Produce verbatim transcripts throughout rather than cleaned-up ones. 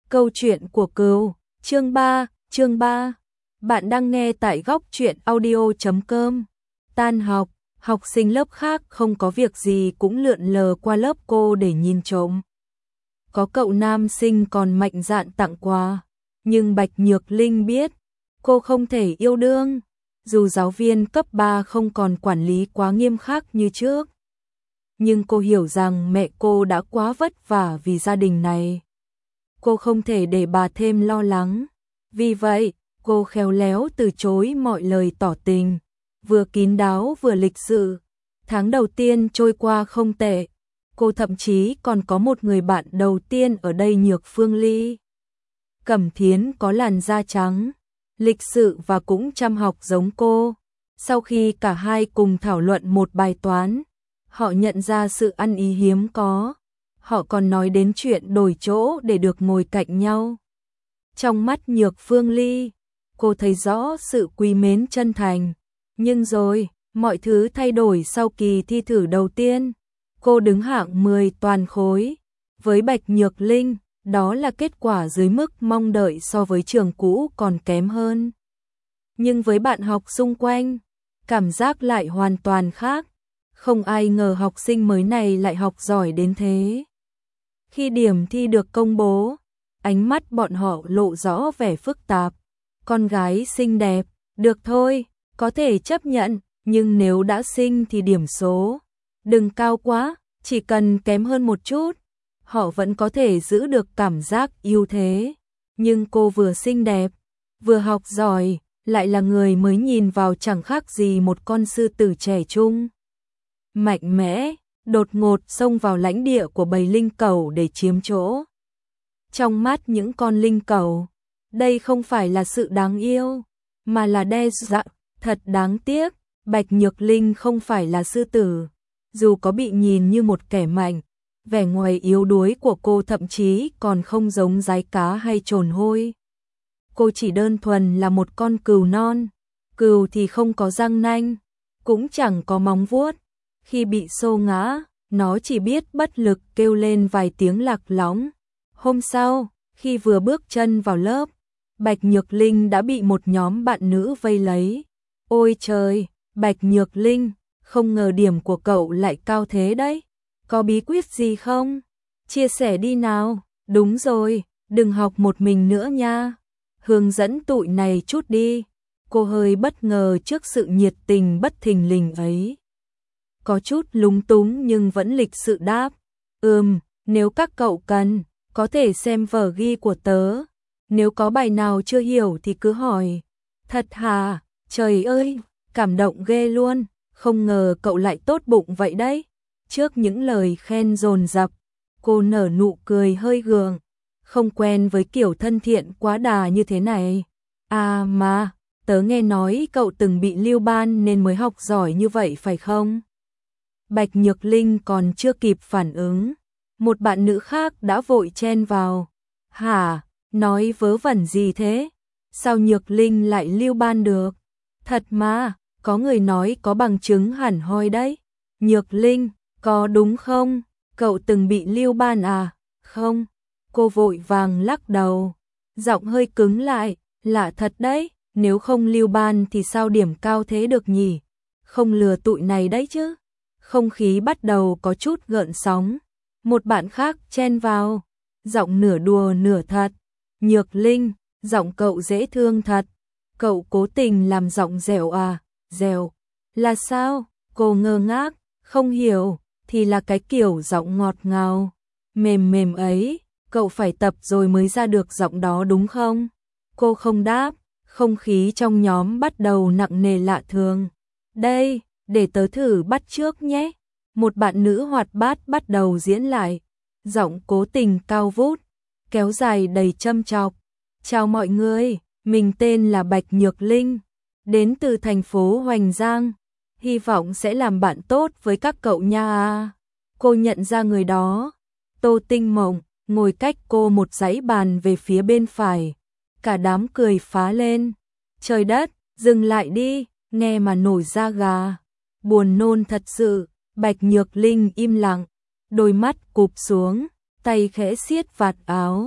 Câu chuyện của cừu, chương ba, chương ba. Bạn đang nghe tại góc truyện audio chấm com. Tan học, học sinh lớp khác không có việc gì cũng lượn lờ qua lớp cô để nhìn trộm. Có cậu nam sinh còn mạnh dạn tặng quà, nhưng Bạch Nhược Linh biết, cô không thể yêu đương, dù giáo viên cấp ba không còn quản lý quá nghiêm khắc như trước. Nhưng cô hiểu rằng mẹ cô đã quá vất vả vì gia đình này. Cô không thể để bà thêm lo lắng. Vì vậy, cô khéo léo từ chối mọi lời tỏ tình, vừa kín đáo vừa lịch sự. Tháng đầu tiên trôi qua không tệ. Cô thậm chí còn có một người bạn đầu tiên ở đây, Nhược Phương Ly. Cẩm Thiến có làn da trắng, lịch sự và cũng chăm học giống cô. Sau khi cả hai cùng thảo luận một bài toán, họ nhận ra sự ăn ý hiếm có. Họ còn nói đến chuyện đổi chỗ để được ngồi cạnh nhau. Trong mắt Nhược Phương Ly, cô thấy rõ sự quý mến chân thành. Nhưng rồi, mọi thứ thay đổi sau kỳ thi thử đầu tiên. Cô đứng hạng mười toàn khối. Với Bạch Nhược Linh, đó là kết quả dưới mức mong đợi, so với trường cũ còn kém hơn. Nhưng với bạn học xung quanh, cảm giác lại hoàn toàn khác. Không ai ngờ học sinh mới này lại học giỏi đến thế. Khi điểm thi được công bố, ánh mắt bọn họ lộ rõ vẻ phức tạp. Con gái xinh đẹp, được thôi, có thể chấp nhận, nhưng nếu đã xinh thì điểm số đừng cao quá, chỉ cần kém hơn một chút, họ vẫn có thể giữ được cảm giác ưu thế. Nhưng cô vừa xinh đẹp, vừa học giỏi, lại là người mới nhìn vào chẳng khác gì một con sư tử trẻ trung. Mạnh mẽ, đột ngột xông vào lãnh địa của bầy linh cẩu để chiếm chỗ. Trong mắt những con linh cẩu, đây không phải là sự đáng yêu, mà là đe dọa. Thật đáng tiếc, Bạch Nhược Linh không phải là sư tử. Dù có bị nhìn như một kẻ mạnh, vẻ ngoài yếu đuối của cô thậm chí còn không giống dái cá hay trồn hôi. Cô chỉ đơn thuần là một con cừu non. Cừu thì không có răng nanh, cũng chẳng có móng vuốt. Khi bị xô ngã, nó chỉ biết bất lực kêu lên vài tiếng lạc lõng. Hôm sau, khi vừa bước chân vào lớp, Bạch Nhược Linh đã bị một nhóm bạn nữ vây lấy. Ôi trời, Bạch Nhược Linh, không ngờ điểm của cậu lại cao thế đấy. Có bí quyết gì không? Chia sẻ đi nào. Đúng rồi, đừng học một mình nữa nha. Hướng dẫn tụi này chút đi. Cô hơi bất ngờ trước sự nhiệt tình bất thình lình ấy. Có chút lúng túng nhưng vẫn lịch sự đáp. Ừm, nếu các cậu cần, có thể xem vở ghi của tớ. Nếu có bài nào chưa hiểu thì cứ hỏi. Thật hả? Trời ơi, cảm động ghê luôn. Không ngờ cậu lại tốt bụng vậy đấy. Trước những lời khen dồn dập, cô nở nụ cười hơi gượng. Không quen với kiểu thân thiện quá đà như thế này. À mà, tớ nghe nói cậu từng bị lưu ban nên mới học giỏi như vậy phải không? Bạch Nhược Linh còn chưa kịp phản ứng, một bạn nữ khác đã vội chen vào. Hả, nói vớ vẩn gì thế? Sao Nhược Linh lại lưu ban được? Thật mà, có người nói có bằng chứng hẳn hoi đấy. Nhược Linh, có đúng không? Cậu từng bị lưu ban à? Không. Cô vội vàng lắc đầu, giọng hơi cứng lại. Lạ thật đấy, nếu không lưu ban thì sao điểm cao thế được nhỉ? Không lừa tụi này đấy chứ. Không khí bắt đầu có chút gợn sóng. Một bạn khác chen vào, giọng nửa đùa nửa thật. Nhược Linh, giọng cậu dễ thương thật. Cậu cố tình làm giọng dẻo à? Dẻo? Là sao? Cô ngơ ngác, không hiểu. Thì là cái kiểu giọng ngọt ngào, mềm mềm ấy. Cậu phải tập rồi mới ra được giọng đó đúng không? Cô không đáp. Không khí trong nhóm bắt đầu nặng nề lạ thường. Đây, để tớ thử bắt chước nhé. Một bạn nữ hoạt bát bắt đầu diễn lại. Giọng cố tình cao vút, kéo dài đầy châm chọc. Chào mọi người, mình tên là Bạch Nhược Linh, đến từ thành phố Hoành Giang. Hy vọng sẽ làm bạn tốt với các cậu nha. Cô nhận ra người đó, Tô Tinh Mộng, ngồi cách cô một dãy bàn về phía bên phải. Cả đám cười phá lên. Trời đất, dừng lại đi, nghe mà nổi da gà. Buồn nôn thật sự. Bạch Nhược Linh im lặng, đôi mắt cụp xuống, tay khẽ siết vạt áo.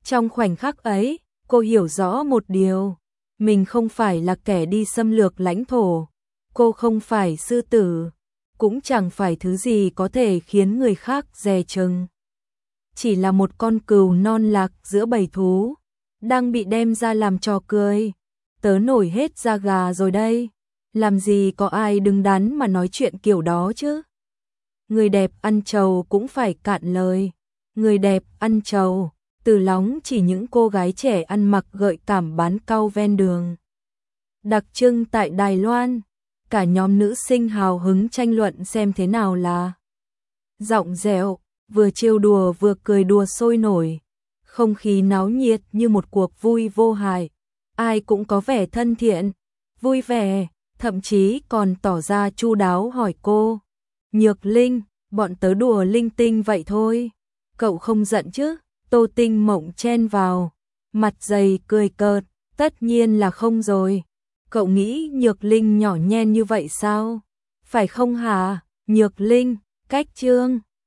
Trong khoảnh khắc ấy, cô hiểu rõ một điều, mình không phải là kẻ đi xâm lược lãnh thổ, cô không phải sư tử, cũng chẳng phải thứ gì có thể khiến người khác dè chừng. Chỉ là một con cừu non lạc giữa bầy thú, đang bị đem ra làm trò cười. Tớ nổi hết da gà rồi đây, làm gì có ai đứng đắn mà nói chuyện kiểu đó chứ. Người đẹp ăn trầu cũng phải cạn lời, người đẹp ăn trầu, từ lóng chỉ những cô gái trẻ ăn mặc gợi cảm bán cau ven đường. Đặc trưng tại Đài Loan, cả nhóm nữ sinh hào hứng tranh luận xem thế nào là giọng dẻo, vừa trêu đùa vừa cười đùa sôi nổi, không khí náo nhiệt như một cuộc vui vô hại, ai cũng có vẻ thân thiện, vui vẻ, thậm chí còn tỏ ra chu đáo hỏi cô, Nhược Linh, bọn tớ đùa linh tinh vậy thôi, cậu không giận chứ? Tô Tinh Mộng chen vào, mặt dày cười cợt, tất nhiên là không rồi, cậu nghĩ Nhược Linh nhỏ nhen như vậy sao? Phải không hả? Nhược Linh, cách trương